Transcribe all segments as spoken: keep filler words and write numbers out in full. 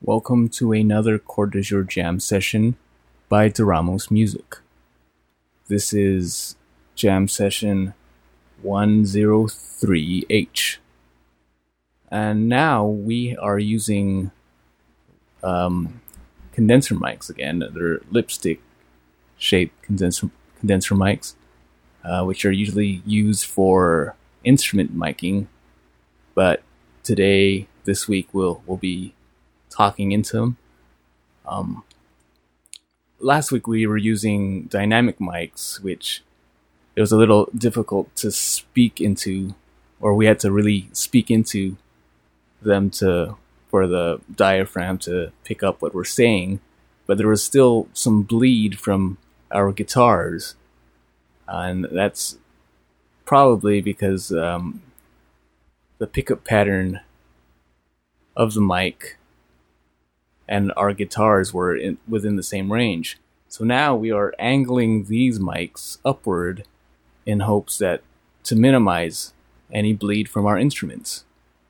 Welcome to another Chord de Jour jam session by Duramos Music. This is jam session one oh three H. And now we are using um, condenser mics again. They're lipstick-shaped condenser, condenser mics, uh, which are usually used for instrument miking. But today, this week, we'll, we'll be talking into them. Um, last week we were using dynamic mics, which it was a little difficult to speak into, or we had to really speak into them to for the diaphragm to pick up what we're saying. But there was still some bleed from our guitars, and that's probably because um, the pickup pattern of the mic and our guitars were in, within the same range. So now we are angling these mics upward in hopes that to minimize any bleed from our instruments.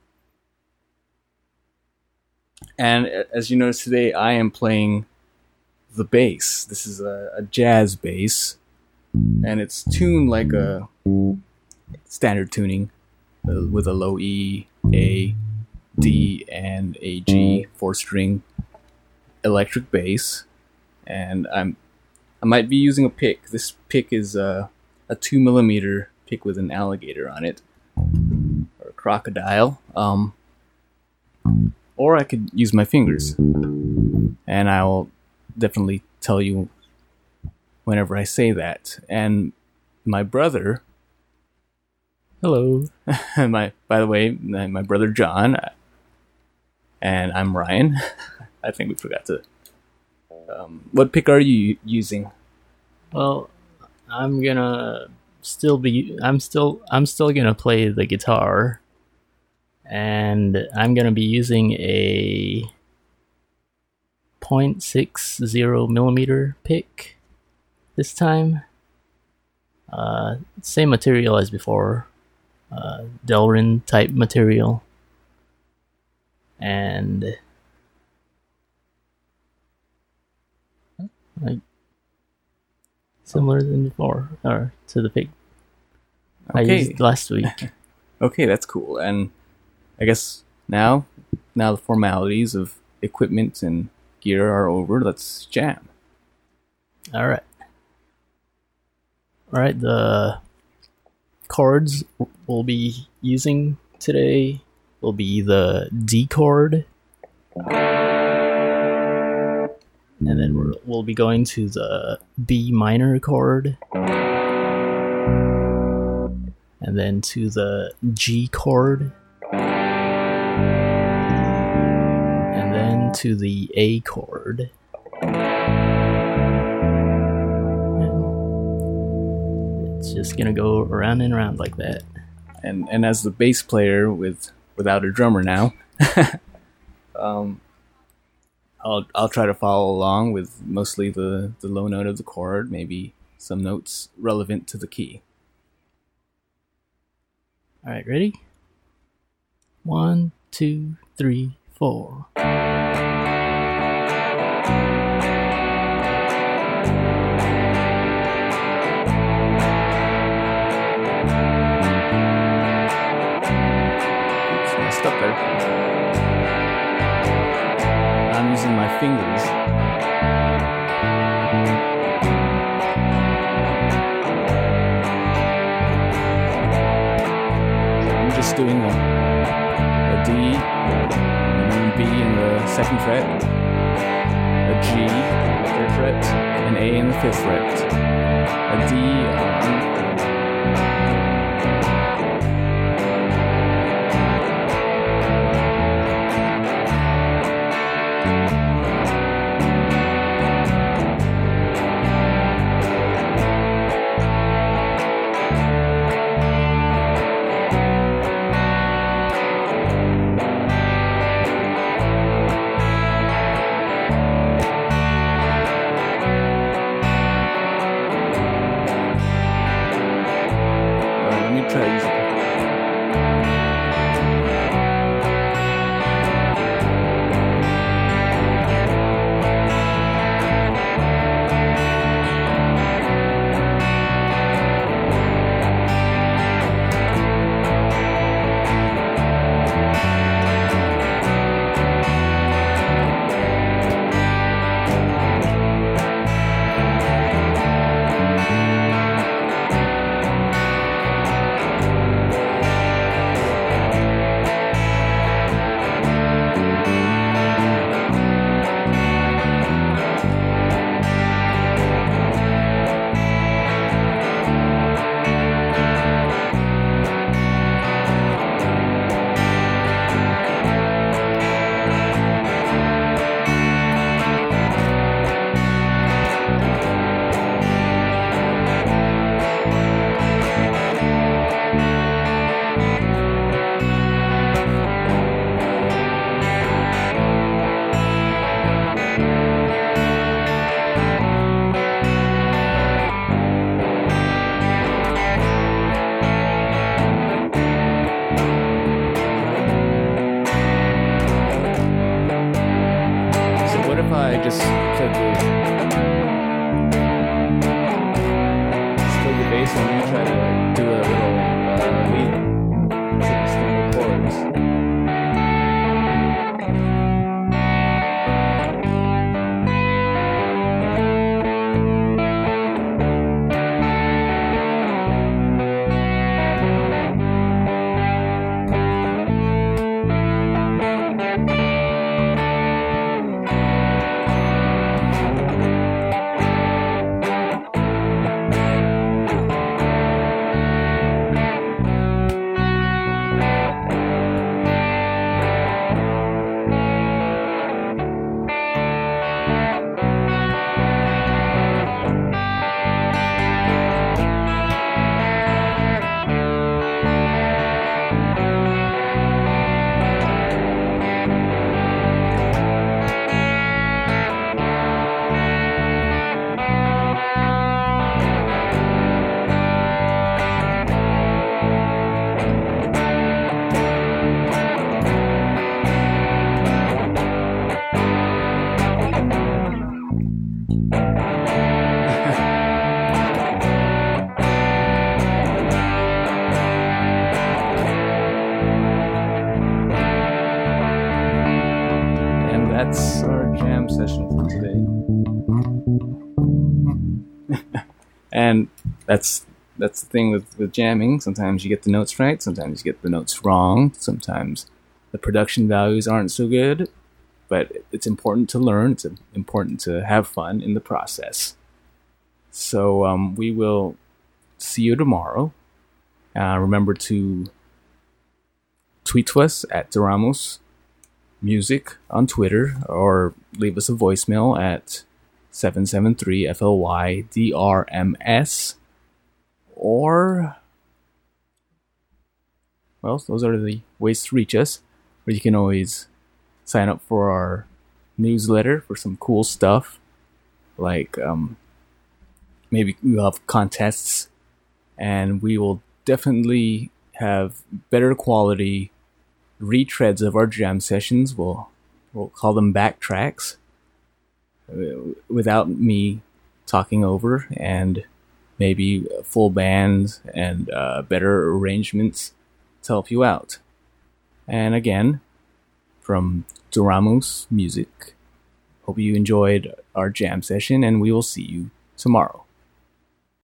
And as you notice today, I am playing the bass. This is a, a jazz bass, and it's tuned like a standard tuning uh, with a low E, A, D, and a G four-string electric bass. And I'm I might be using a pick. This pick is a, a two millimeter pick with an alligator on it, or a crocodile. Um, or I could use my fingers, and I will definitely tell you whenever I say that. And my brother, hello. my by the way, my, my brother John, and I'm Ryan. I think we forgot to. Um, what pick are you using? Well, I'm gonna still be. I'm still. I'm still gonna play the guitar, and I'm gonna be using a point six zero millimeter pick this time. Uh, same material as before, uh, Delrin type material, and. Like similar than before, or to the pick I Okay. used last week. Okay, that's cool. And I guess now, now the formalities of equipment and gear are over. Let's jam. All right, all right. The chords we'll be using today will be the D chord. And then we're, we'll be going to the B minor chord, and then to the G chord, and then to the A chord. And it's just gonna go around and around like that. And and as the bass player with without a drummer now, um. I'll I'll try to follow along with mostly the, the low note of the chord, maybe some notes relevant to the key. All right, ready? One, two, three, four. Oops, messed up there. I'm using my fingers. I'm just doing a, a D, and then B in the second fret, a G in the third fret, an A in the fifth fret, a D on I just took the just took the bass and I'm gonna try to do a little uh, lead to the standard chords. That's our jam session for today. And that's that's the thing with, with jamming. Sometimes you get the notes right, sometimes you get the notes wrong, sometimes the production values aren't so good, but it's important to learn, it's important to have fun in the process. So um, we will see you tomorrow. Uh, remember to tweet to us at Doramos Music on Twitter, or leave us a voicemail at seven seven three F L Y D R M S, or, well, those are the ways to reach us. Or you can always sign up for our newsletter for some cool stuff, like um, maybe we'll have contests, and we will definitely have better quality retreads of our jam sessions. We'll we'll call them backtracks, uh, without me talking over, and maybe full bands and uh, better arrangements to help you out. And again, from Doramos Music, hope you enjoyed our jam session, and we will see you tomorrow.